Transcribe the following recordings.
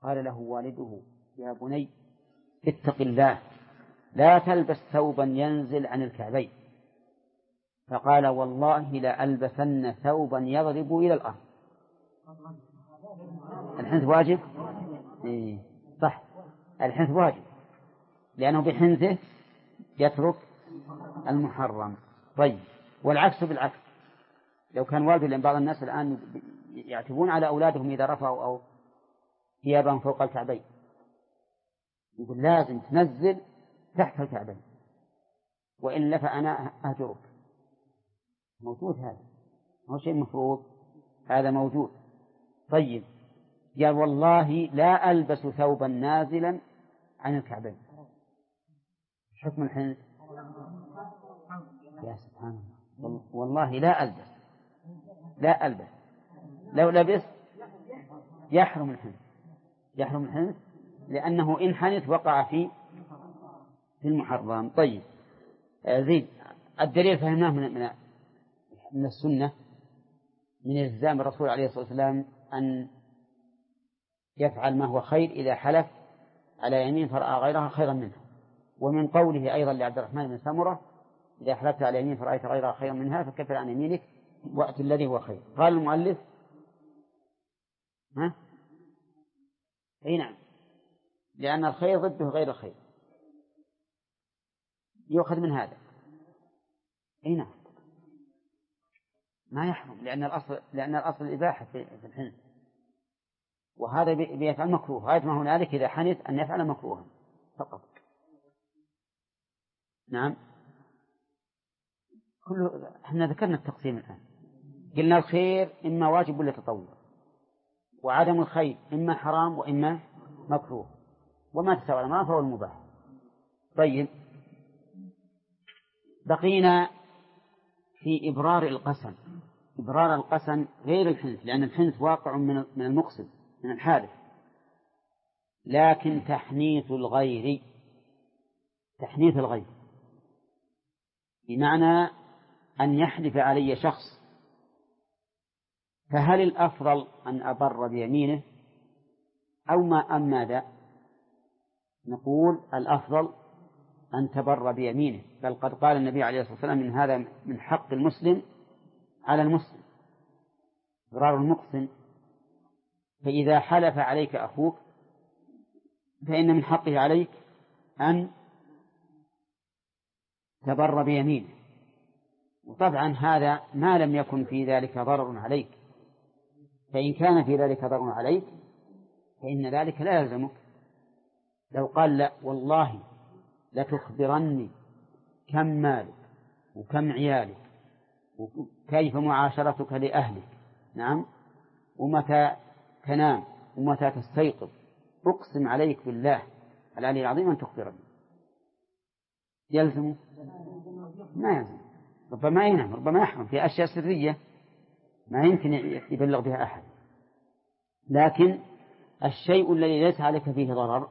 قال له والده يا بني اتق الله لا تلبس ثوبا ينزل عن الكعبين، فقال والله لألبسن ثوبا يضرب إلى الأرض. الحنث واجب؟ إيه صح، الحنث واجب لأنه بحنثه يترك المحرم. طيب، والعكس بالعكس، لو كان والده، لأن بعض الناس الآن يعتبون على أولادهم إذا رفعوا أو ثيابهم فوق الكعبين، يقول لازم تنزل تحت الكعبين وإلا فأنا أهجرك. موجود هذا، هو شيء مفروض، هذا موجود. طيب، قال والله لا ألبس ثوبا نازلا عن الكعبين، حكم الحنث؟ يا سبحان الله، والله لا ألبس لو لبس يحرم الحنث لأنه إن حنث وقع في المحرم. طيب زيد. الدليل فهمناه من السنة، من إلزام الرسول عليه الصلاة والسلام أن يفعل ما هو خير إذا حلف على يمين فرأى غيرها خيرا منها، ومن قوله أيضا لعبد الرحمن بن سمرة إذا حلفت على يمين فرأيت غيرها خيرا منها فكفر عن يمينك وأت الذي هو خير. قال المؤلف أي نعم، لأن الخير ضده غير الخير، يؤخذ من هذا. أي نعم، ما يحرم لأن الأصل الإباحة في الحنث، وهذا بيفعل مكروه، غاية ما هنالك إذا حنث أن يفعل مكروها فقط. نعم، احنا ذكرنا التقسيم الآن، قلنا الخير إما واجب ولا تطوع، وعدم الخير إما حرام وإما مكروه، وما تساوى الأمران فهو المباح. طيب، بقينا في إبرار القسم. إبرار القسم غير الحنث، لأن الحنث واقع من المقسم من الحالف، لكن تحنيث الغير بمعنى أن يحلف علي شخص، فهل الأفضل أن أبر بيمينه أم ماذا؟ نقول الأفضل أن تبر بيمينه، بل قد قال النبي عليه الصلاة والسلام من هذا من حق المسلم على المسلم إبرار المقسم. فإذا حلف عليك أخوك فإن من حقه عليك أن تبر بيمينه، وطبعا هذا ما لم يكن في ذلك ضرر عليك، فإن كان في ذلك ضرر عليك فإن ذلك لا يلزمك. لو قال لا والله لتخبرني كم مالك وكم عيالك وكيف معاشرتك لأهلك، نعم، ومتى تنام ومتى تستيقظ، أقسم عليك بالله العلي العظيم أن تخبرني، يلزم؟ ما يلزم، ربما ينام، ربما يحرم في أشياء سرية ما يمكن يبلغ بها أحد. لكن الشيء الذي ليس عليك فيه ضرر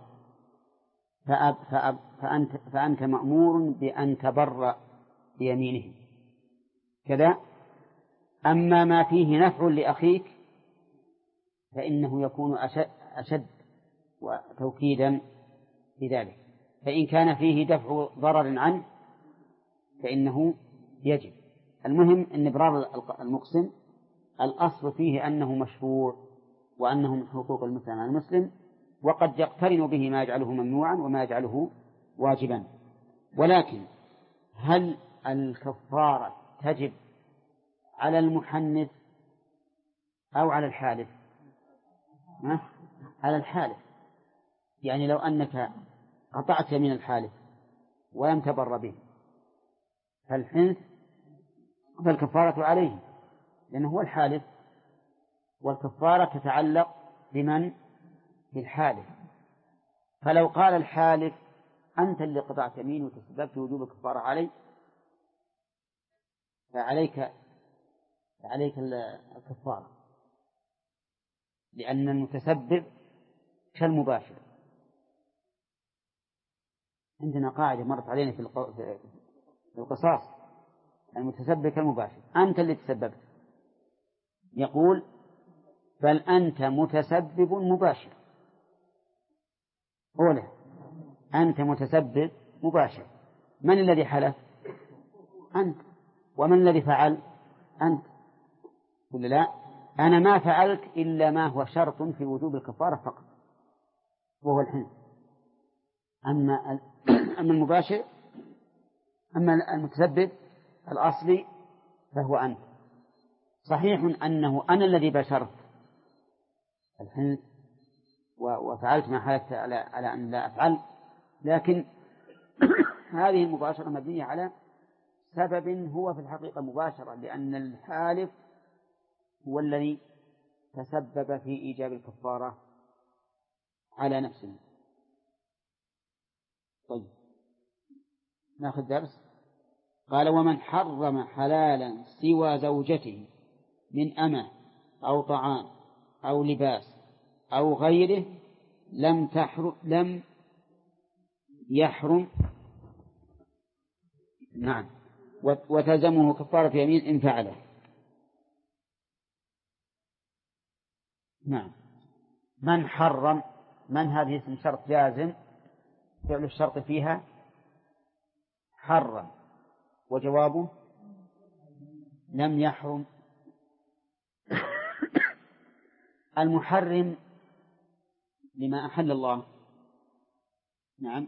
فأنت مأمور بأن تبر بيمينه كذا. أما ما فيه نفع لأخيك فإنه يكون أشد وتوكيدا في ذلك، فإن كان فيه دفع ضرر عنه فإنه يجب. المهم أن إبرار المقسم الأصل فيه أنه مشروع وأنه من حقوق المسلم على المسلم، وقد يقترن به ما يجعله ممنوعا وما يجعله واجبا. ولكن هل الكفارة تجب على المحنث أو على الحالف؟ على الحالف. يعني لو أنك قطعت يمين الحالف ولم تبر به فالكفارة عليه لأنه هو الحالف، والكفارة تتعلق بمن؟ بالحالف. فلو قال الحالف أنت اللي قطعت يمين وتسببت وجوب الكفارة علي، فعليك الكفارة، لأن المتسبب كالمباشر. عندنا قاعدة مرت علينا في القصاص، المتسبب كالمباشر، أنت اللي تسببت، يقول بل أنت متسبب مباشر، أولى أنت متسبب مباشر. من الذي حلف؟ أنت. ومن الذي فعل؟ أنت. ولا لا؟ أنا ما فعلت إلا ما هو شرط في وجوب الكفارة فقط، وهو الحنث. أما المباشر، أما المتسبب الأصلي فهو أنت. صحيح أنه أنا الذي بشرت الحنث وفعلت ما حلفت على أن لا أفعل، لكن هذه المباشرة مبنية على سبب هو في الحقيقة مباشرة، لأن الحالف هو الذي تسبب في إيجاب الكفارة على نفسه. طيب نأخذ درس. قال: ومن حرم حلالا سوى زوجته من أمة أو طعام أو لباس أو غيره لم يحرم، نعم، وتلزمه كفارة يمين إن فعله. نعم. من حرم، من هذه اسم شرط جازم، فعل الشرط فيها حرم، وجوابه لم يحرم. المحرم لما أحل الله، نعم،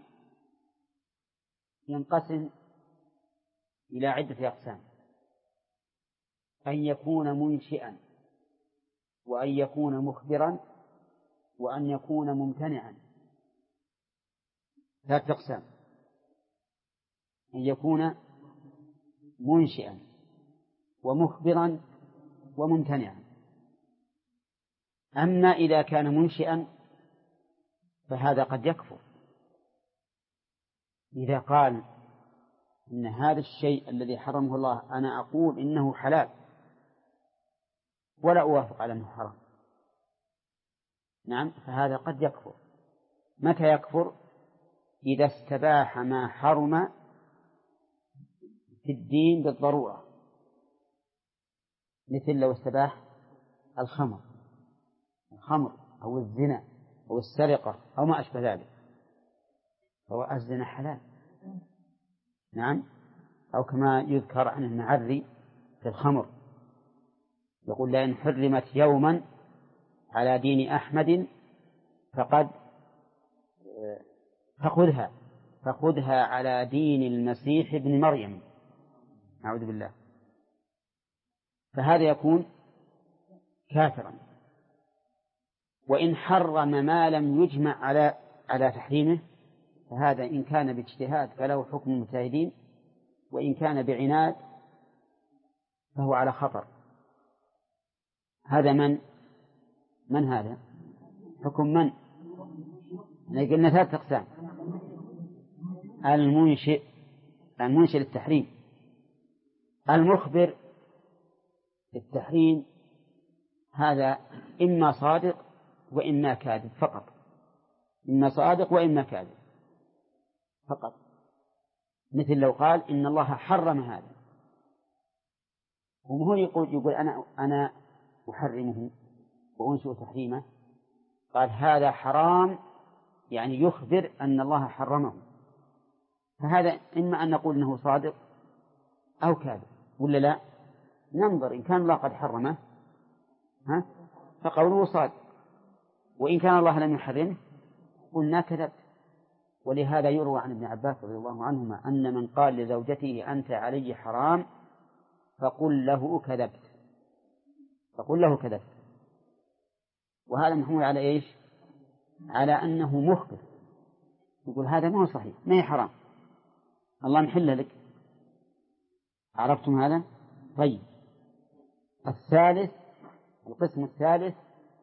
ينقسم إلى عدة أقسام: أن يكون منشئا، وأن يكون مخبرا، وأن يكون ممتنعا. ثلاثة أقسام: أن يكون منشئا ومخبرا وممتنعا. أما إذا كان منشئا فهذا قد يكفر إذا قال إن هذا الشيء الذي حرمه الله أنا أقول إنه حلال ولا أوافق على أنه حرام، نعم، فهذا قد يكفر. متى يكفر؟ إذا استباح ما حرم في الدين بالضرورة، مثل لو استباح الخمر أو الزنا أو السرقة أو ما أشبه ذلك، فهو الزنا حلال، نعم. أو كما يذكر عن المعري في الخمر، يقول: لئن حرمت يوما على دين أحمد فخذها على دين المسيح ابن مريم، أعوذ بالله. فهذا يكون كافرا. وإن حرم ما لم يجمع على تحريمه فهذا إن كان باجتهاد فله حكم المجتهدين، وإن كان بعناد فهو على خطر. هذا من هذا حكم من؟ قلنا ثلاثة أقسام: المنشئ للتحريم، المخبر للتحريم، هذا إما صادق وإما كاذب فقط، إما صادق وإما كاذب فقط. مثل لو قال إن الله حرم هذا، وهو يقول أنا أحرمه وأنشئ تحريمه، قال هذا حرام، يعني يخبر أن الله حرمه، فهذا إما أن نقول إنه صادق أو كاذب، ولا لا؟ ننظر، إن كان الله قد حرمه فقوله صادق، وإن كان الله لم يحرمه قلنا كذبت. ولهذا يروى عن ابن عباس رضي الله عنهما أن من قال لزوجته أنت علي حرام فقل له كذبت. وهذا محمول على إيش؟ على أنه مخبر، يقول هذا ما هو صحيح، ما هي حرام، الله محل لك. عرفتم هذا؟ طيب. القسم الثالث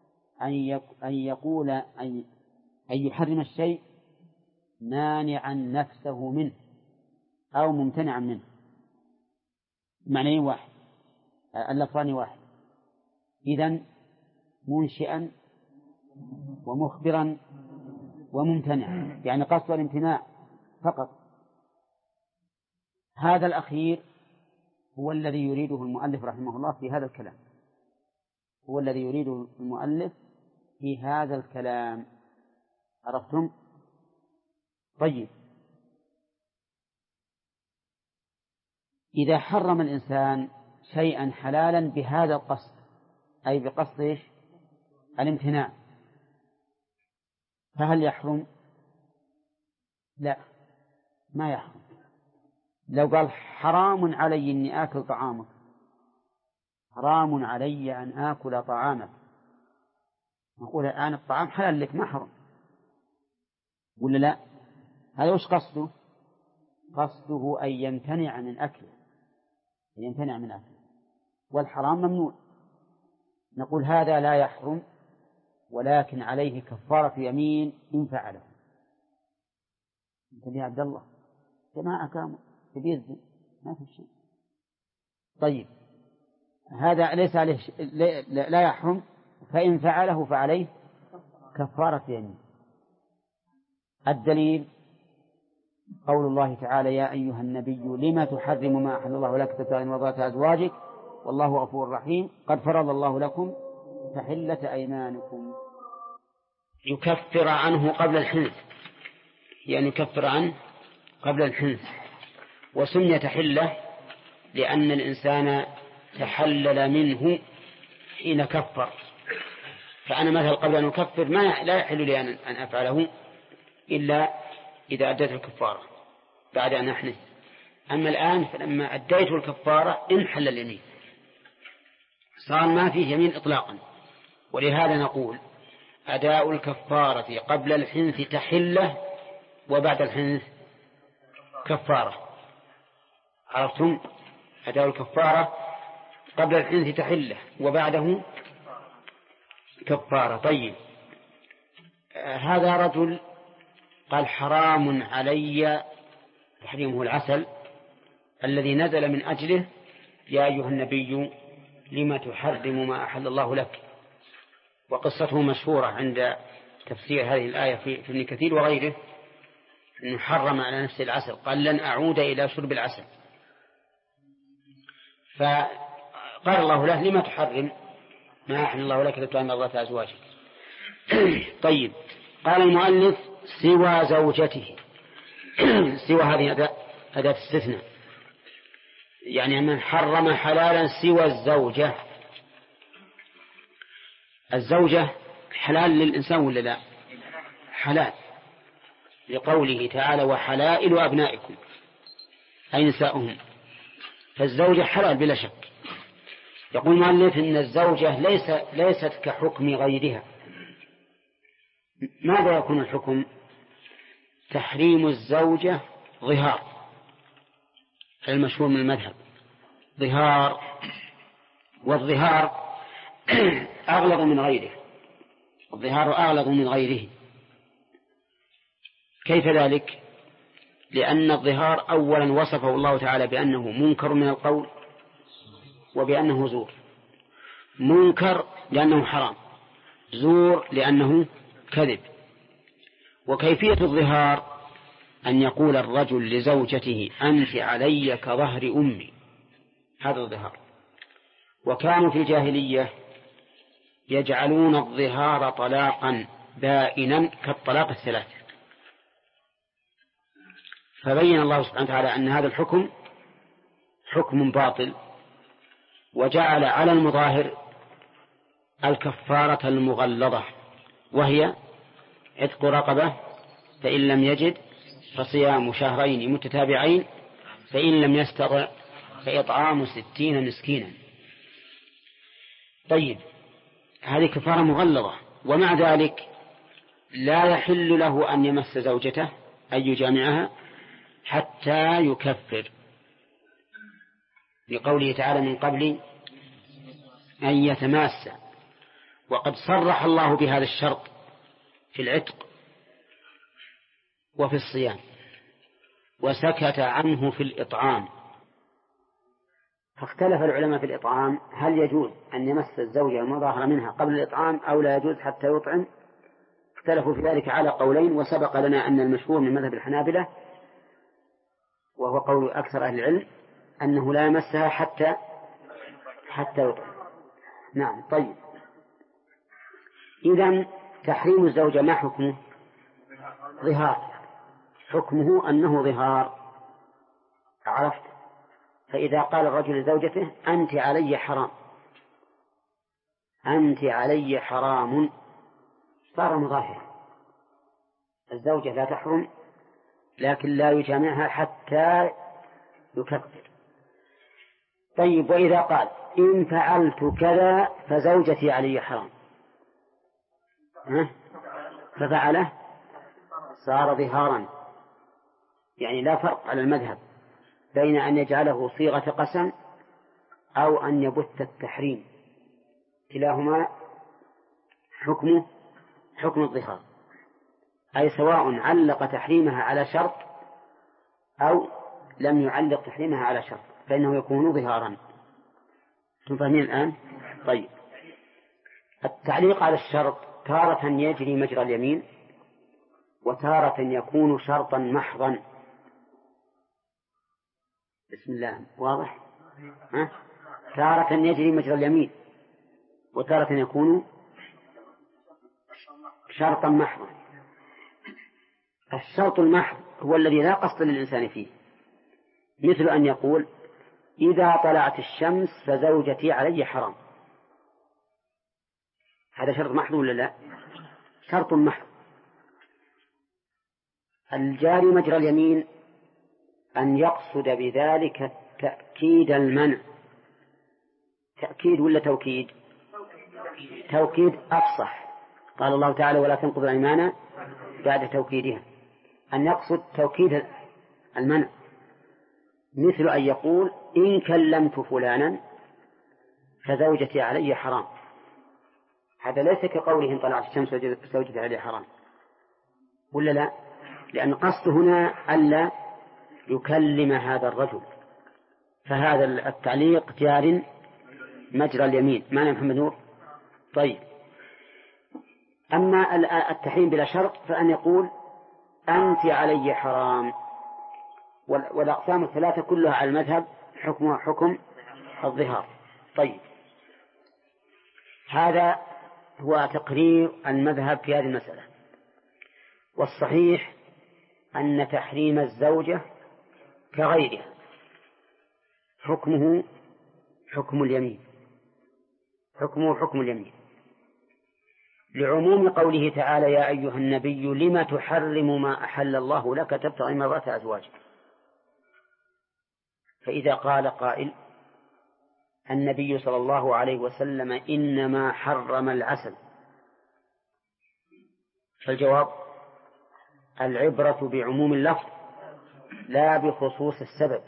أن يحرم الشيء مانعا نفسه منه أو ممتنعا منه. معنى واحد، اللفظان واحد. إذن منشئا ومخبرا وممتنعا، يعني قصد الامتناع فقط. هذا الأخير هو الذي يريده المؤلف رحمه الله في هذا الكلام، هو الذي يريده المؤلف في هذا الكلام. عرفتم؟ طيب، إذا حرم الإنسان شيئا حلالا بهذا القصد، أي بقصد إيش؟ الامتناع، فهل يحرم؟ لا، ما يحرم. لو قال حرام علي أني آكل طعامك، حرام علي أن آكل طعامك، نقول الآن الطعام حلال لك ما حرم، ولا لا؟ هذا وش قصده؟ قصده أن يمتنع من أكله، أن يمتنع من أكله، والحرام ممنوع. نقول هذا لا يحرم، ولكن عليه كفارة يمين إن فعله. انت يا عبد الله جماعة كامل كبير ما في شيء. طيب، هذا ليس عليه لا يحرم، فإن فعله فعليه كفارة يمين. الدليل قول الله تعالى: يا أيها النبي لما تحرم ما أحل الله لك تبتغي مرضات أزواجك والله غفور رحيم قد فرض الله لكم تحلة أيمانكم. يكفر عنه قبل الحنث، يعني يكفر عنه قبل الحنث. وسمي تحلة لأن الإنسان تحلل منه حين كفر. فأنا مثلا قبل أن أكفر لا يحل لي أن أفعله إلا إذا أديت الكفارة بعد أن أحنث. أما الآن فلما أديت الكفارة انحل اليمين، صار ما فيه يمين إطلاقا. ولهذا نقول أداء الكفارة قبل الحنث تحلة، وبعد الحنث كفارة. عرفتم؟ أداء الكفارة قبل الحنث تحلة وبعده كفارة. طيب، هذا رجل قال حرام علي، تحريمه العسل الذي نزل من أجله يا أيها النبي لما تحرم ما أحل الله لك. وقصته مشهورة عند تفسير هذه الآية في ابن كثير وغيره، أنه حرم على نفسه العسل، قال لن أعود إلى شرب العسل. فقال الله له لما تحرم ما أحل الله لك تبتغي مرضات أزواجك. طيب، قال المؤلف سوى زوجته. سوى هذه أداة استثناء، يعني من حرم حلالا سوى الزوجة. الزوجة حلال للإنسان ولا لا؟ حلال، لقوله تعالى وحلائل أبنائكم أي نساؤهم، فالزوجة حلال بلا شك. يقول المؤلف إن الزوجة ليست كحكم غيرها. ماذا يكون الحكم؟ تحريم الزوجة ظهار، المشهور من المذهب ظهار، والظهار أغلظ من غيره، الظهار أغلظ من غيره. كيف ذلك؟ لأن الظهار أولا وصفه الله تعالى بأنه منكر من القول وبأنه زور. منكر لأنه حرام، زور لأنه كذب. وكيفية الظهار أن يقول الرجل لزوجته أنت علي كظهر أمي، هذا الظهار. وكانوا في الجاهلية يجعلون الظهار طلاقا بائنا كالطلاق الثلاث. فبين الله سبحانه وتعالى أن هذا الحكم حكم باطل، وجعل على المظاهر الكفارة المغلظة، وهي عتق رقبة، فإن لم يجد فصيام شهرين متتابعين، فإن لم يستطع فإطعام 60 مسكينا. طيب، هذه كفارة مغلظة، ومع ذلك لا يحل له أن يمس زوجته أي يجامعها حتى يكفر، لقوله تعالى من قبل أن يتماس. وقد صرح الله بهذا الشرط في العتق وفي الصيام، وسكت عنه في الإطعام. فاختلف العلماء في الإطعام، هل يجوز أن يمس الزوجة المظاهر منها قبل الإطعام أو لا يجوز حتى يطعم؟ اختلفوا في ذلك على قولين، وسبق لنا أن المشهور من مذهب الحنابلة وهو قول أكثر أهل العلم أنه لا يمسها حتى يطعم. نعم. طيب، إذن تحريم الزوجة ما حكمه؟ ظهار. حكمه أنه ظهار. عرفت؟ فإذا قال الرجل لزوجته أنت علي حرام، أنت علي حرام، صار مظاهرا. الزوجة لا تحرم لكن لا يجامعها حتى يكفر. طيب، وإذا قال إن فعلت كذا فزوجتي علي حرام، ففعله، صار ظهارا. يعني لا فرق على المذهب بين أن يجعله صيغة قسم أو أن يبث التحريم، كلاهما حكم الظهار، أي سواء علق تحريمها على شرط أو لم يعلق تحريمها على شرط فإنه يكون ظهارا. تفهمين الآن؟ طيب، التعليق على الشرط تارة يجري مجرى اليمين وتارة يكون شرطا محضا. بسم الله، واضح؟ تارة يجري مجرى اليمين وتارة يكون شرطا محضا. الشرط المحض هو الذي لا قصد للإنسان فيه، مثل أن يقول إذا طلعت الشمس فزوجتي علي حرام. هذا شرط محض ولا لا؟ شرط محض. الجاري مجرى اليمين أن يقصد بذلك تأكيد المنع. تأكيد ولا توكيد؟ توكيد أفصح. قال الله تعالى ولا تنقضوا الأيمان بعد توكيدها، أن يقصد توكيد المنع، مثل أن يقول إن كلمت فلانا فزوجتي علي حرام. هذا ليس كقوله إن طلعت الشمس فزوجتي علي حرام، ولا لا؟ لأن قصد هنا ألا يكلم هذا الرجل، فهذا التعليق جار مجرى اليمين. معنى محمد نور؟ طيب، أما التحريم بلا شرط فأن يقول أنت علي حرام. والأقسام الثلاثة كلها على المذهب حكمها حكم الظهار. طيب، هذا هو تقرير المذهب في هذه المسألة. والصحيح أن تحريم الزوجة كغيرها حكمه حكم اليمين، حكمه حكم اليمين، لعموم قوله تعالى يا أيها النبي لم تحرم ما أحل الله لك تبتغي مرضات أزواجك. فإذا قال قائل النبي صلى الله عليه وسلم إنما حرم العسل، فالجواب العبرة بعموم اللفظ لا بخصوص السبب.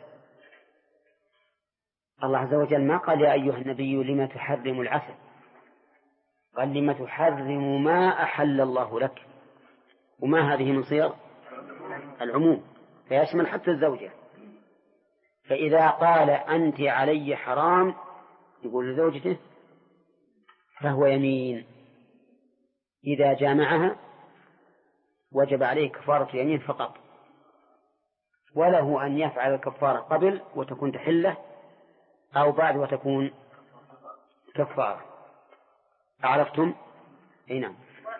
الله عز وجل ما قال يا أيها النبي لم تحرم العسل، قال لم تحرم ما أحل الله لك، وما هذه من صيغ العموم فيشمل حتى الزوجة. فإذا قال أنت علي حرام يقول لزوجته فهو يمين، إذا جامعها وجب عليه كفارة يمين فقط، وله أن يفعل الكفارة قبل وتكون تحلة أو بعد وتكون كفارة. أعرفتم؟ أي نعم.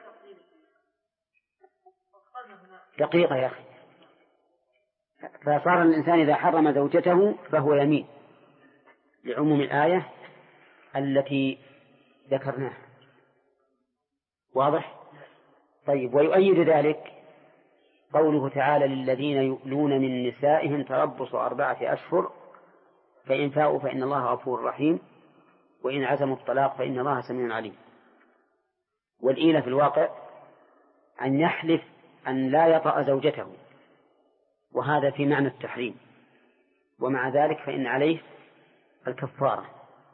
دقيقة يا أخي. فصار الإنسان إذا حرم زوجته فهو يمين لعموم الآية التي ذكرناها. واضح؟ طيب، ويؤيد ذلك قوله تعالى للذين يؤلون من نسائهم تربص 4 أشهر فإن فاءوا فإن الله غفور رحيم وإن عزموا الطلاق فإن الله سميع عليم. والإيلة في الواقع أن يحلف أن لا يطأ زوجته، وهذا في معنى التحريم، ومع ذلك فإن عليه الكفارة.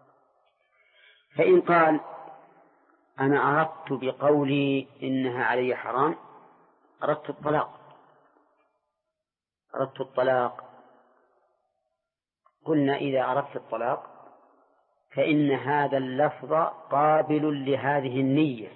فإن قال أنا أردت بقولي إنها علي حرام أردت الطلاق، قلنا إذا أردت الطلاق فإن هذا اللفظ قابل لهذه النية،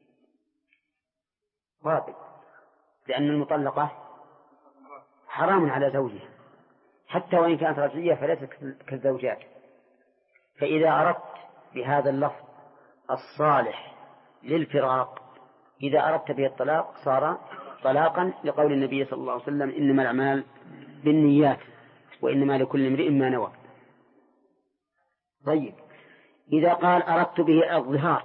قابل، لأن المطلقة حرام على زوجها حتى وإن كانت رجلية فليست كالزوجات. فإذا أردت بهذا اللفظ الصالح للفراق إذا أردت به الطلاق صار طلاقا لقول النبي صلى الله عليه وسلم إنما الأعمال بالنيات وإنما لكل امرئ ما نوى. طيب إذا قال أردت به الظهار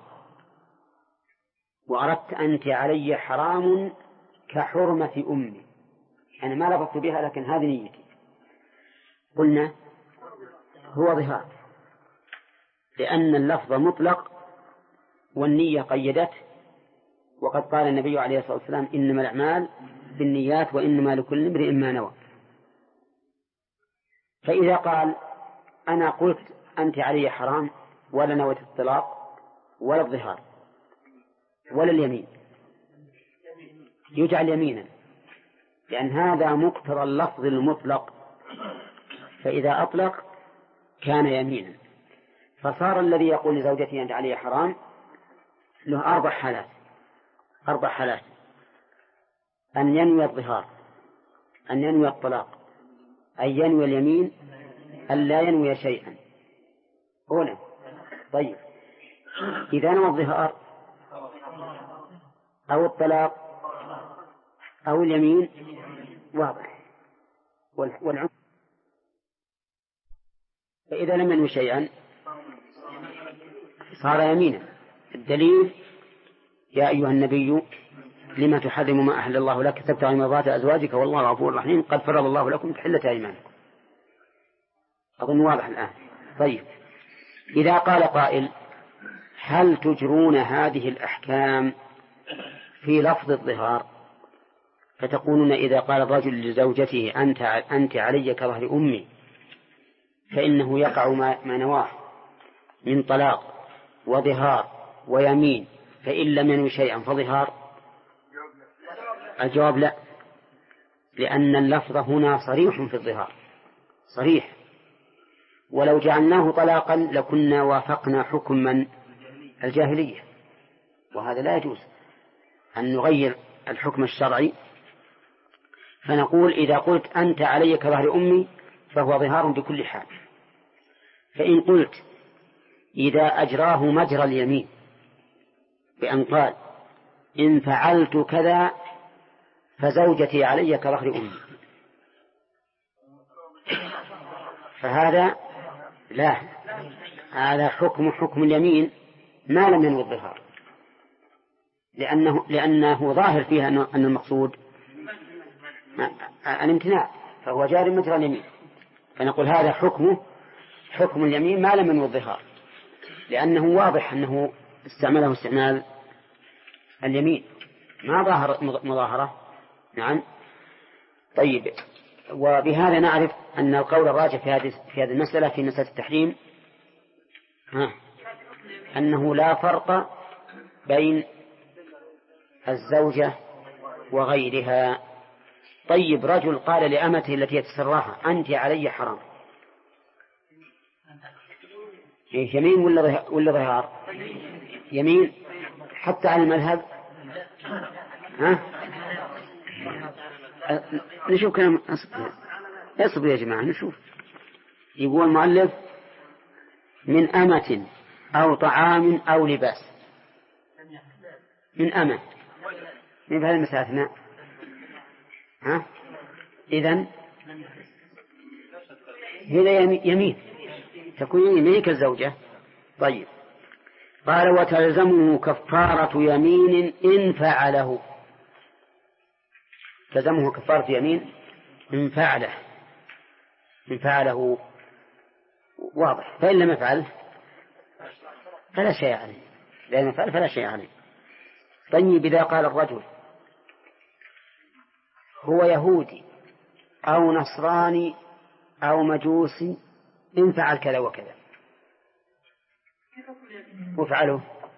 وأردت أنت علي حرام كحرمة أمي، أنا ما لفظت بها لكن هذه نيتي، قلنا هو ظهار لأن اللفظ مطلق والنية قيدته، وقد قال النبي عليه الصلاة والسلام إنما الأعمال بالنيات وإنما لكل امرئ ما نوى. فإذا قال أنا قلت أنت علي حرام ولا نويت الطلاق ولا الظهار ولا اليمين، يجعل يمينا لأن هذا مقتضى اللفظ المطلق، فإذا أطلق كان يمينا. فصار الذي يقول لزوجته أنت علي حرام له أربع حالات: أن ينوي الظهار، أن ينوي الطلاق، أن ينوي اليمين، أن لا ينوي شيئا. هنا طيب إذا نوى الظهار أو الطلاق أو اليمين واضح والعمر. فإذا لم ينوي شيئا صار يمينا. الدليل يا أيها النبي لما تحرم ما أحل الله لك تبتغي مرضات أزواجك والله غفور رحيم قد فرض الله لكم تحلة أيمانكم. أظن واضح الآن. طيب إذا قال قائل هل تجرون هذه الأحكام في لفظ الظهار؟ فتقولون إذا قال الرجل لزوجته أنت علي كظهر أمي فإنه يقع ما نواه من طلاق وظهار ويمين، فإن لم ينوي شيئا فظهار. الجواب لا، لأن اللفظ هنا صريح في الظهار صريح، ولو جعلناه طلاقا لكنا وافقنا حكم من الجاهلية، وهذا لا يجوز أن نغير الحكم الشرعي. فنقول إذا قلت أنت علي كظهر أمي فهو ظهار بكل حال. فإن قلت إذا أجراه مجرى اليمين بأن قال إن فعلت كذا فزوجتي علي كظهر أمي، فهذا لا، هذا حكم اليمين ما لم ينوي الظهار، لأنه ظاهر فيها أن المقصود الامتناع، فهو جار مجرى اليمين. فنقول هذا حكم اليمين ما لم ينوي الظهار، لأنه واضح أنه استعمله استعمال اليمين ما ظاهر مظاهرة. نعم. طيب وبهذا نعرف أن القول الراجح في هذه المسألة في مسألة التحريم أنه لا فرق بين الزوجة وغيرها. طيب رجل قال لأمته التي يتسراها أنت علي حرام، يمين ولا ظهار؟ يمين حتى على المذهب. نشوف كلام اصبر يا جماعة نشوف. يقول المؤلف من أمة أو طعام أو لباس. من أمة من بهذا المسألة إذن هذا يمين تكون يمينك الزوجة. طيب قال وتلزمه كفارة يمين إن فعله، تلزمه كفارة يمين إن فعله واضح، فإن لم يفعل فلا شيء عليه، لأن يفعل فلا شيء عليه. طيب إذا قال الرجل هو يهودي أو نصراني أو مجوسي إن فعل كذا وكذا وفعله،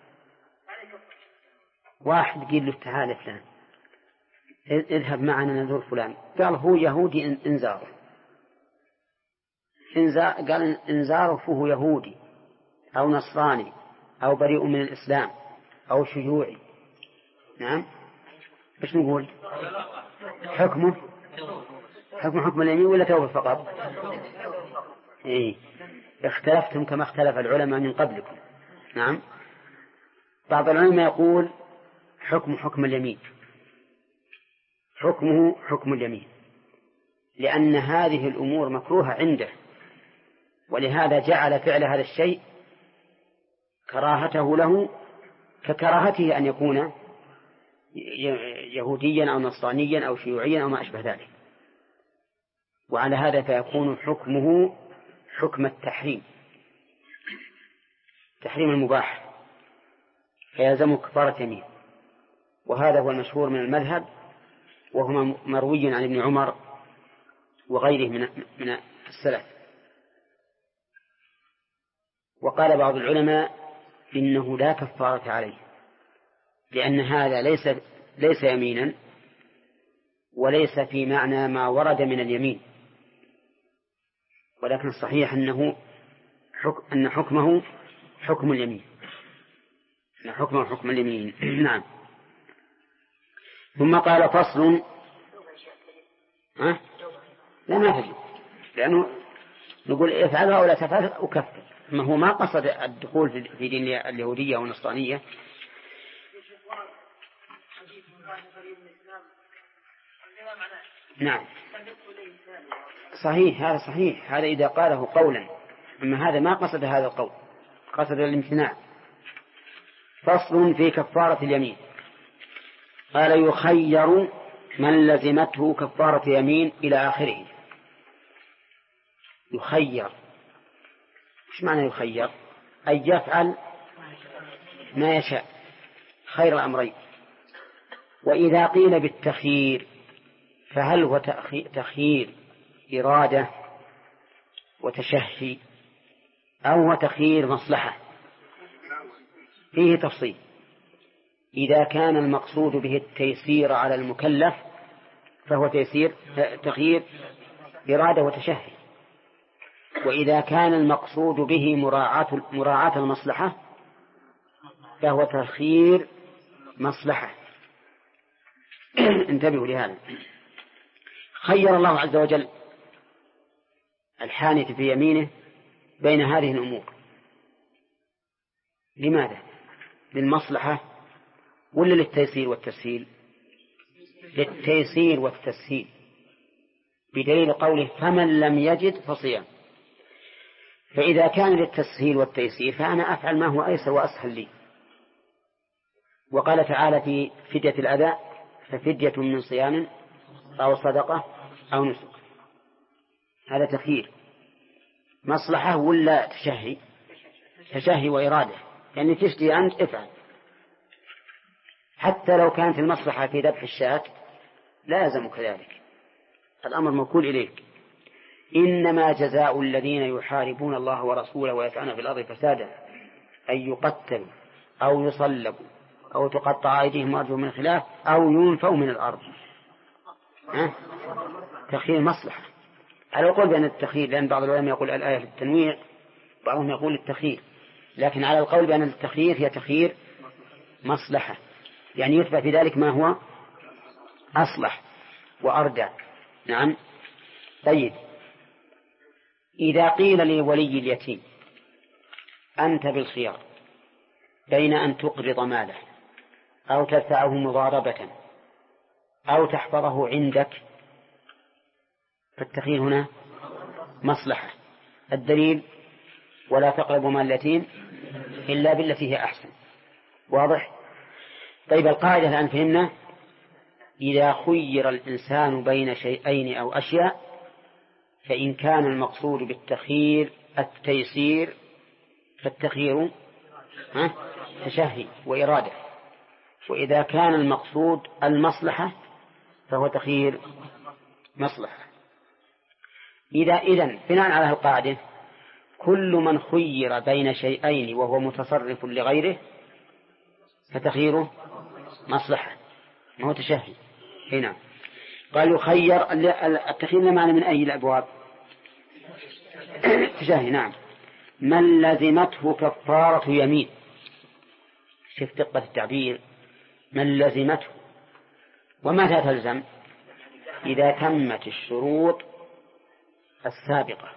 واحد قيل له تعال فلان اذهب معنا نزور فلان، قال هو يهودي انزاره، قال انزاره فهو يهودي أو نصراني أو بريء من الإسلام أو شيوعي. نعم إيش نقول؟ حكم اليمين ولا توبة فقط؟ إيه اختلفتم كما اختلف العلماء من قبلكم. نعم بعض العلماء يقول حكم اليمين، حكمه حكم اليمين، لأن هذه الأمور مكروهة عنده، ولهذا جعل فعل هذا الشيء كراهته له ككراهته أن يكون يهوديا أو نصرانيا أو شيوعيا أو ما أشبه ذلك. وعلى هذا فيكون حكمه حكم التحريم، تحريم المباح، فيلزم كفارة يمين. وهذا هو المشهور من المذهب، وهو مروي عن ابن عمر وغيره من السلف. وقال بعض العلماء إنه لا كفارة عليه، لأن هذا ليس يمينا، وليس في معنى ما ورد من اليمين، ولكن الصحيح أن حكمه حكم اليمين، أن حكمه حكم اليمين. نعم. ثم قال فصل. لا ما تجب، لأنه نقول افعلها ولا تفعلها أكفر، ما هو ما قصد الدخول في دين اليهودية والنصرانية. نعم صحيح، هذا صحيح، هذا إذا قاله قولا، أما هذا ما قصد هذا القول، قصد الامتناع. فصل في كفارة اليمين. قال يخير من لزمته كفارة يمين إلى آخره. يخير، إيش معنى يخير؟ أي يفعل ما يشاء، خير الأمرين. وإذا قيل بالتخيير فهل هو تخيير إرادة وتشهي أو هو تخيير مصلحة؟ فيه تفصيل. إذا كان المقصود به التيسير على المكلف فهو تخيير إرادة وتشهي، وإذا كان المقصود به مراعاة المصلحة فهو تخيير مصلحة. انتبهوا لهذا. خير الله عز وجل الحانث في يمينه بين هذه الأمور. لماذا؟ للمصلحة ولا للتيسير والتسهيل؟ للتيسير والتسهيل، بدليل قوله فمن لم يجد فصيام. فإذا كان للتسهيل والتيسير فأنا أفعل ما هو أيسر وأسهل لي. وقال تعالى في فدية الأذى ففدية من صيام أو صدقة أو نسك. هذا تخيير مصلحة ولا تشهي؟ تشهي وإرادة، يعني تشتهي أنت افعل، حتى لو كانت المصلحة في ذبح الشاة لا يلزمك ذلك، الأمر موكول إليك. إنما جزاء الذين يحاربون الله ورسوله ويسعون في الأرض فسادا أن يقتلوا أو يصلبوا أو تقطع أيديهم وأرجلهم من خلاف أو ينفوا من الأرض. تخيير مصلحة على القول بأن التخيير، لأن بعض العلماء يقول الآية في التنويع، بعضهم يقول التخيير، لكن على القول بأن التخيير هي تخيير مصلحة، يعني يتبع في ذلك ما هو أصلح وأردع. نعم. طيب، إذا قيل لولي اليتيم أنت بالخيار بين أن تقرض ماله أو تدفعه مضاربة أو تحفظه عندك، فالتخيير هنا مصلحة. الدليل ولا تقربوا مال اليتيم إلا بالتي هي أحسن. واضح؟ طيب، القاعدة الآن فهمنا. إذا خير الإنسان بين شيئين أو أشياء فإن كان المقصود بالتخيير التيسير فالتخيير تشهي وإرادة، وإذا كان المقصود المصلحة فهو تخيير مصلحة. إذن بناء على القاعدة كل من خير بين شيئين وهو متصرف لغيره فتخييره مصلحة ما هو تشهي. هنا قال يخير التخيير معنى من أي الأبواب؟ تشهي. نعم. من لزمته كفارة يمين، شوف دقة التعبير، من لزمته. ومتى تلزم؟ إذا تمت الشروط السابقة.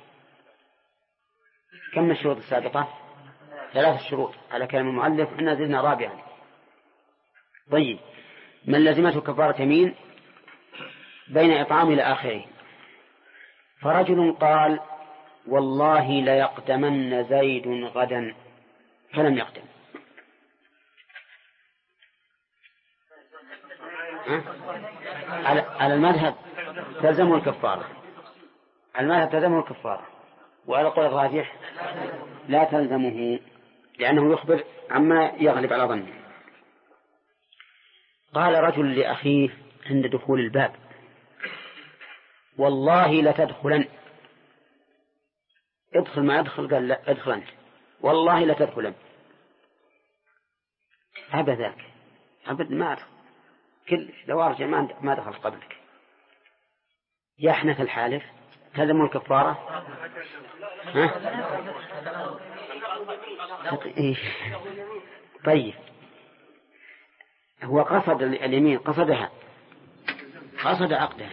كم الشروط السابقة؟ 3 شروط على كلام المؤلف، احنا زدنا رابعا. طيب، من لزمته كفارة يمين بين إطعام إلى آخره. فرجل قال والله ليقدمن زيد غدا فلم يقدم. على المذهب تلزمه الكفارة، على المذهب تلزمه الكفارة، وعلى القول الراجح لا تلزمه لأنه يخبر عما يغلب على ظنه. قال رجل لأخيه عند دخول الباب والله لتدخلن، ادخل ما ادخل، قال لا ادخل أنت، والله لتدخلن. أبا ذاك أبد ما أدخل، كل لو أرجع ما دخل قبلك. يحنث الحالف تلزم الكفارة. طيب هو قصد اليمين، قصدها، قصد عقدها،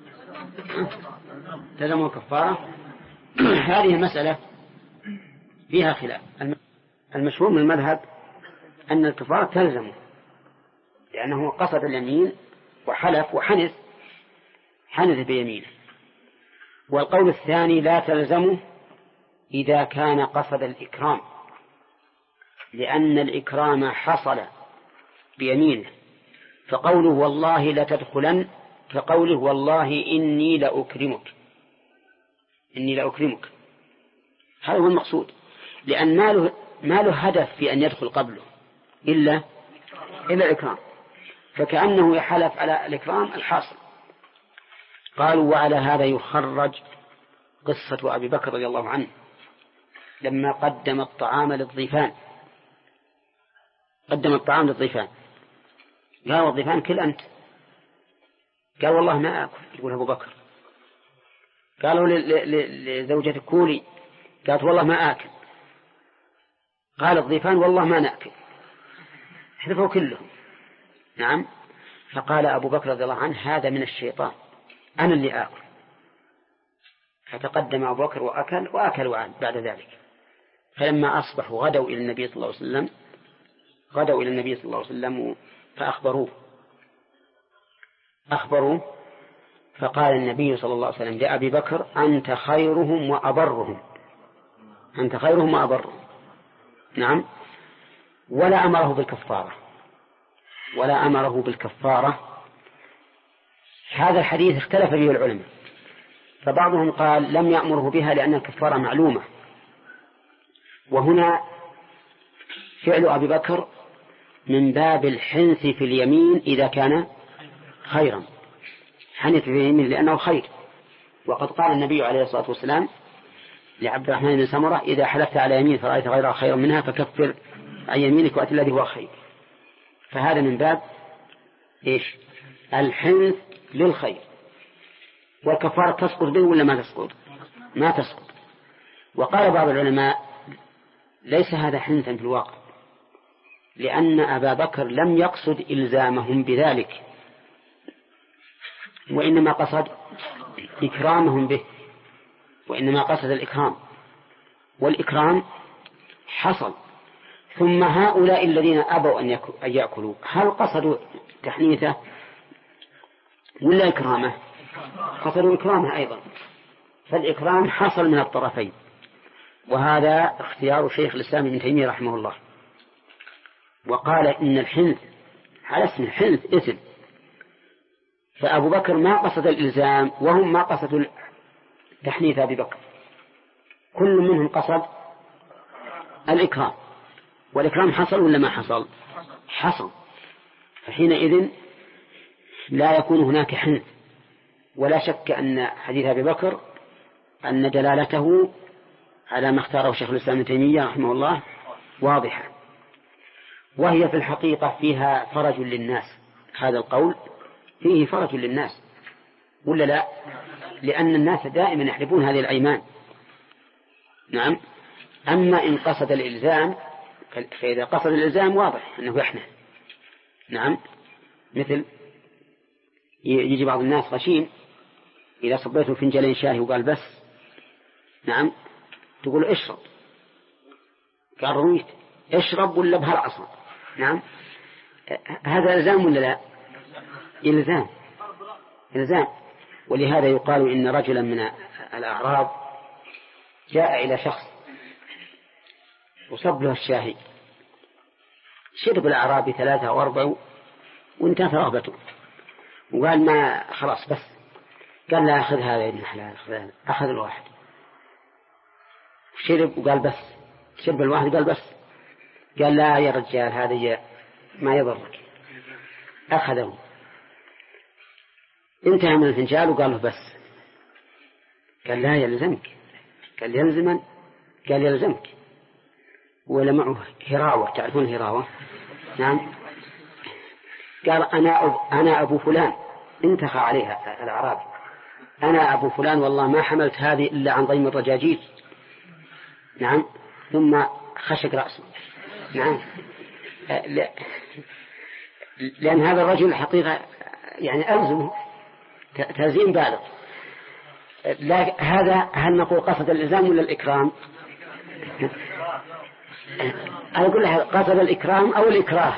تلزم الكفارة. هذه المسألة فيها خلاف. المشهور من المذهب أن الكفارة تلزمه لأنه قصد اليمين وحلف وحنث بيمينه. والقول الثاني لا تلزمه إذا كان قصد الإكرام، لأن الإكرام حصل بيمينه، فقوله والله لتدخلن كقوله والله إني لأكرمك، إني لأكرمك. هذا هو المقصود، لأن ما له هدف في أن يدخل قبله إلا الإكرام، فكأنه يحلف على الإكرام الحاصل. قالوا وعلى هذا يخرج قصة أبي بكر رضي الله عنه لما قدم الطعام للضيفان، قال والضيفان كل أنت، قال والله ما أكل، يقول أبو بكر. قالوا لزوجة كولي، قالت والله ما آكل. قال الضيفان والله ما نأكل، حلفوا كلهم. نعم. فقال أبو بكر رضي الله عنه هذا من الشيطان، أنا اللي آكل. فتقدم أبو بكر وأكل وعاد بعد ذلك. فلما أصبحوا غدوا إلى النبي صلى الله عليه وسلم فأخبروه، فقال النبي صلى الله عليه وسلم لأبي بكر أنت خيرهم وأبرهم. نعم. ولا أمره بالكفارة. هذا الحديث اختلف به العلماء، فبعضهم قال لم يأمره بها لأن الكفارة معلومة، وهنا فعل أبي بكر من باب الحنث في اليمين إذا كان خيرا، حنث في اليمين لأنه خير. وقد قال النبي عليه الصلاة والسلام لعبد الرحمن بن سمرة إذا حلفت على يمين فرأيت غيرها خيرا منها فكفر عن يمينك وأت الذي هو خير. فهذا من باب إيش؟ الحنث للخير. والكفارة تسقط به ولا ما تسقط. وقال بعض العلماء ليس هذا حنثا في الواقع، لأن أبا بكر لم يقصد إلزامهم بذلك، وإنما قصد إكرامهم به، وإنما قصد الإكرام، والإكرام حصل. ثم هؤلاء الذين أبوا أن يأكلوا هل قصدوا تحنيثه ولا إكرامه؟ قصدوا إكرامه أيضا، فالإكرام حصل من الطرفين. وهذا اختيار شيخ الإسلام ابن تيمية رحمه الله، وقال إن الحنث على اسم الحنث اسم، فأبو بكر ما قصد الإلزام وهم ما قصدوا تحنيث أبي بكر، كل منهم قصد الإكرام، والإكرام حصل ولا ما حصل. فحينئذ لا يكون هناك حنث. ولا شك أن حديث أبي بكر أن دلالته على ما اختاره شيخ الإسلام ابن تيمية رحمه الله واضحة، وهي في الحقيقة فيها فرج للناس. هذا القول فيه فرج للناس ولا لا؟ لأن الناس دائما يحلفون هذه الأيمان. نعم. أما إن قصد الإلزام فإذا قصد الإلزام واضح أنه يحنث. نعم. مثل يجي بعض الناس غشيم إذا صبيته فنجلين شاهي وقال بس، نعم، تقول اشرب، قال رويت اشرب ولا بهالعصا. نعم. هذا إلزام ولا لا؟ إلزام. إلزام. ولهذا يقال إن رجلا من الأعراب جاء إلى شخص وصب له الشاهي، شرب الأعرابي 3 أو 4 وانتهت رغبته، وقال ما خلاص بس، قال لا أخذ هذا يا ابن حلال، أخذ الواحد شرب وقال بس، شرب الواحد قال بس، قال لا يا رجال هذا ما يضرك، أخذه انتهى من الفنجال وقال له بس، قال لا يلزمك، قال يلزمن، قال يلزمك، ولا معه هراوة، تعرفون الهراوة؟ نعم. قال أنا أبو فلان، انتخى عليها الأعرابي، أنا أبو فلان والله ما حملت هذه إلا عن ضيم الرجاجيل. نعم. ثم خشق رأسه. نعم. لأن هذا الرجل حقيقة يعني ألزمه تلزيم بالغ. هذا هل نقول قصد الإلزام ولا الإكرام؟ أنا أقول لها قصد الإكرام أو الإكراه.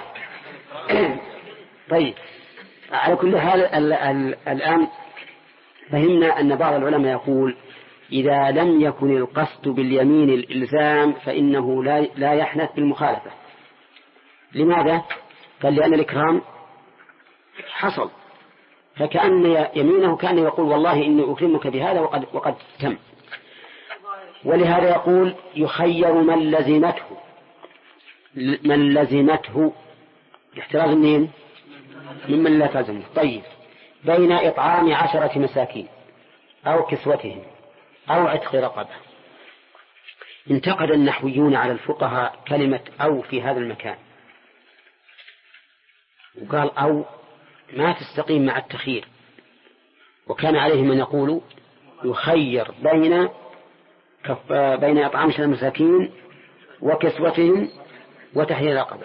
طيب، على كل حال الآن فهمنا أن بعض العلماء يقول إذا لم يكن القصد باليمين الإلزام فإنه لا يحنث بالمخالفة. لماذا؟ قال لأن الإكرام حصل، فكأن يمينه كان يقول والله إني أكرمك بهذا وقد تم. ولهذا يقول يخير من لزمته احتراز منين؟ ممن لا تلزمه. طيب، بين إطعام 10 مساكين أو كسوتهم أو عتق رقبة. انتقد النحويون على الفقهاء كلمة أو في هذا المكان، وقال أو ما تستقيم مع التخيير، وكان عليه من يقول يخير بين إطعام 10 مساكين وكسوتهم وتحرير رقبة.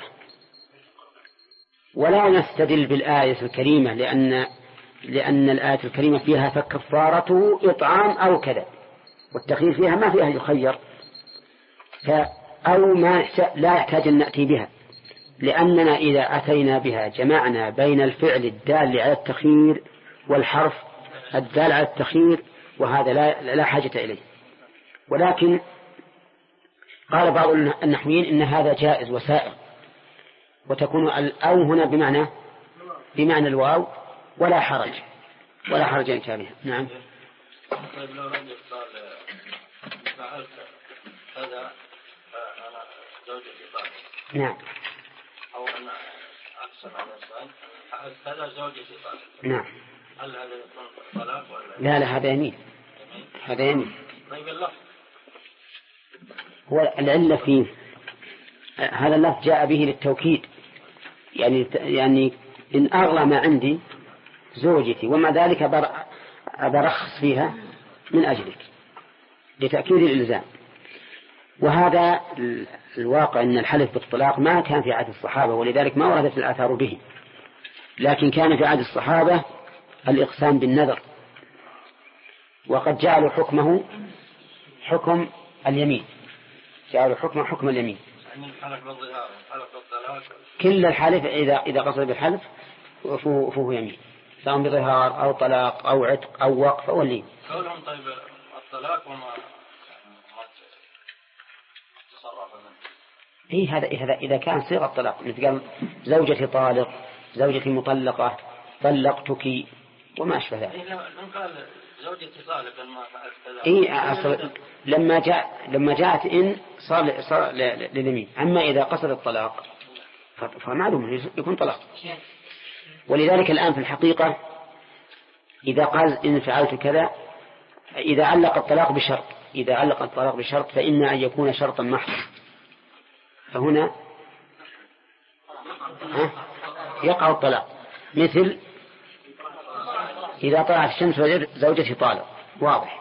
ولا نستدل بالآية الكريمة لأن الآية الكريمة فيها فكفارته إطعام أو كذا، والتخيير فيها ما فيها يخير، أو ما لا يحتاج أن نأتي بها، لأننا إذا أتينا بها جمعنا بين الفعل الدال على التخيير والحرف الدال على التخيير، وهذا لا حاجة إليه. ولكن قال بعض النحويين إن هذا جائز وسائر، وتكون الأو هنا بمعنى الواو ولا حرج أن بها. نعم. طيب لو رجل قال فعلت هذا أنا زوجتي طالب. نعم. أو أنا أقصد على السؤال فعلت هذا زوجتي طالب. نعم. هل هذا يكون طلاق ولا؟ لا هذا يمين. هذا يمين. طيب اللفظ هو العلة فيه هذا اللفظ جاء به للتوكيد، يعني إن أغلى ما عندي زوجتي ومع ذلك أبرخص فيها من أجلك لتأكيد الإلزام. وهذا الواقع أن الحلف بالطلاق ما كان في عهد الصحابة، ولذلك ما وردت الآثار به، لكن كان في عهد الصحابة الإقسام بالنذر، وقد جعلوا حكمه حكم اليمين، جعلوا حكمه حكم اليمين. كل الحلف إذا قصد بالحلف فهو يمين، سواء بظهار أو طلاق أو عتق أو وقف أو اليمين. قولهم طيب الطلاق وما تصرف منه. هذا إذا كان صيغة الطلاق، مثل قال زوجتي طالق، زوجتي مطلقة، طلقتك وما أشبه ذلك. من قال زوجتي طالق ما فعلت كذا. لما جاءت إن صار لليمين. أما إذا قصد الطلاق فمعلوم يكون طلاق. ولذلك الآن في الحقيقة إذا قال إن فعلت كذا، إذا علق الطلاق بشرط فإن أن يكون شرطا محضا، فهنا يقع الطلاق. مثل إذا طلعت الشمس زوجتي طالق، واضح.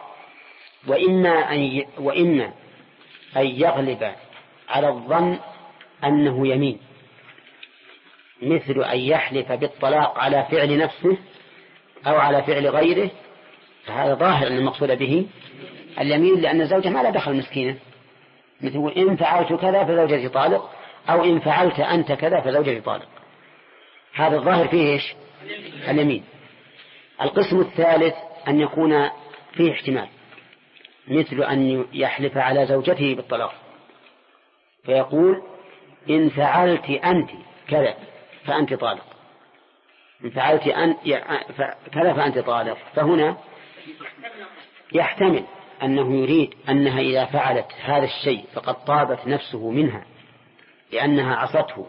وإما أن يغلب على الظن أنه يمين، مثل أن يحلف بالطلاق على فعل نفسه أو على فعل غيره، فهذا ظاهر أن المقصود به اليمين، لأن الزوجة ما لا دخل مسكينة، مثل إن فعلت كذا فزوجتي طالق، أو إن فعلت أنت كذا فزوجتي طالق، هذا الظاهر فيه إيش؟ اليمين. القسم الثالث أن يكون فيه احتمال، مثل أن يحلف على زوجته بالطلاق فيقول إن فعلت أنت كذا فأنت طالق، إن فعلت كذا فأنت طالق. فهنا يحتمل أنه يريد أنها إذا فعلت هذا الشيء فقد طابت نفسه منها لأنها عصته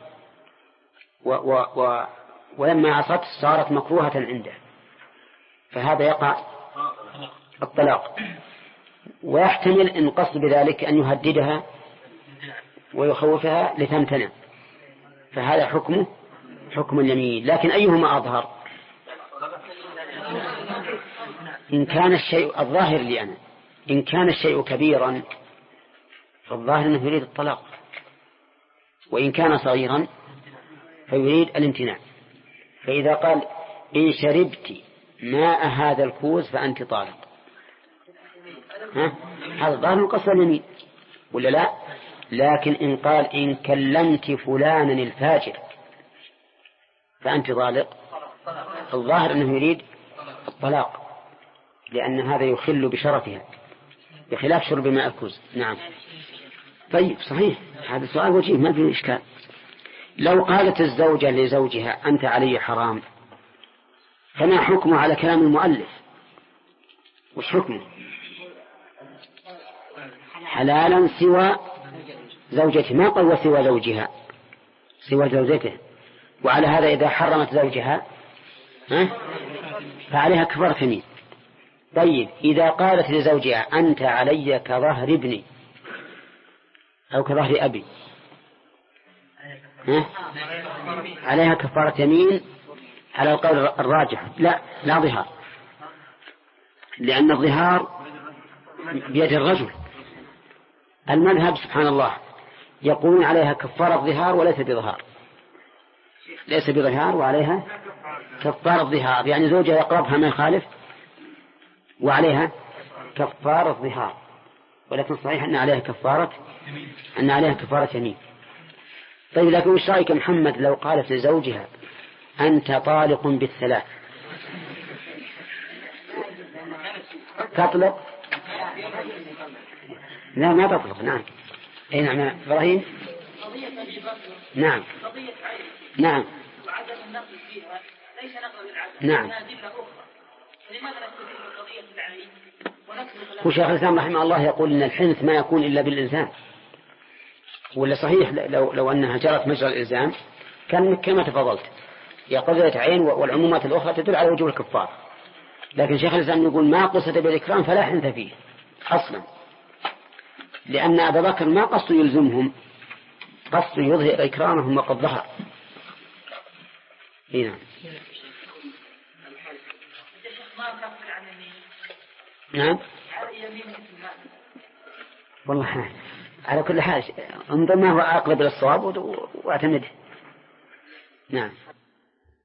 ولما عصته صارت مكروهة عنده، فهذا يقع الطلاق. ويحتمل إن قصد بذلك أن يهددها ويخوفها لتمتنع، فهذا حكمه حكم اليمين. لكن أيهما أظهر؟ إن كان الشيء الظاهر لي أنا إن كان الشيء كبيرا فالظاهر أنه يريد الطلاق، وإن كان صغيرا فيريد الامتناع. فإذا قال إن شربت ماء هذا الكوز فأنت طالق، هذا ظاهر قصد اليمين ولا لا؟ لكن إن قال إن كلمت فلانا الفاجر فأنت طالق، الظاهر أنه يريد الطلاق، لأن هذا يخل بشرفها بخلاف شرب ماء الكوز. نعم. طيب صحيح، هذا سؤال وجيه ما فيه إشكال. لو قالت الزوجة لزوجها أنت علي حرام، فما حكمه على كلام المؤلف؟ وش حكمه؟ حلالا سوى زوجته، ما قال وسوى زوجها، سوى زوجته. وعلى هذا إذا حرمت زوجها فعليها كفارة يمين. طيب إذا قالت لزوجها أنت علي كظهر ابني أو كظهر أبي، عليها كفارة يمين على القول الراجح. لا ظهار، لأن الظهار بيد الرجل. المذهب سبحان الله يقولون عليها كفارة ظهار وليس بظهار، ليس بظهار وعليها كفارة ظهار، يعني زوجها يقربها ما يخالف وعليها كفارة ظهار. ولكن صحيح أن عليها كفارة يمين. طيب لكن وش رأيك محمد لو قالت لزوجها أنت طالق بالثلاث، تطلق؟ لا ما تطلق. نعم. أي نعم إبراهيم. نعم. نعم. وعدم النقل فيها ليس نقل بالعدل. نعم. لماذا نقول في قضية العين ونقل؟ وشيخ الإسلام رحمه الله يقول إن الحنث ما يكون إلا بالإلزام، ولا صحيح لو أنها جرت مجرى الإلزام كان كما تفضلت يا قضية عين، والعمومات الأخرى تدل على وجوب الكفار. لكن شيخ الإسلام يقول ما قصد بالإكرام فلا حنث فيه أصلا، لأن أبا بكر ما قصد يلزمهم، قصد يظهر إكرامهم وقد ظهر. هنا نعم. والله على كل حال انظر ما هو أقرب إلى الصواب واعتمده. نعم.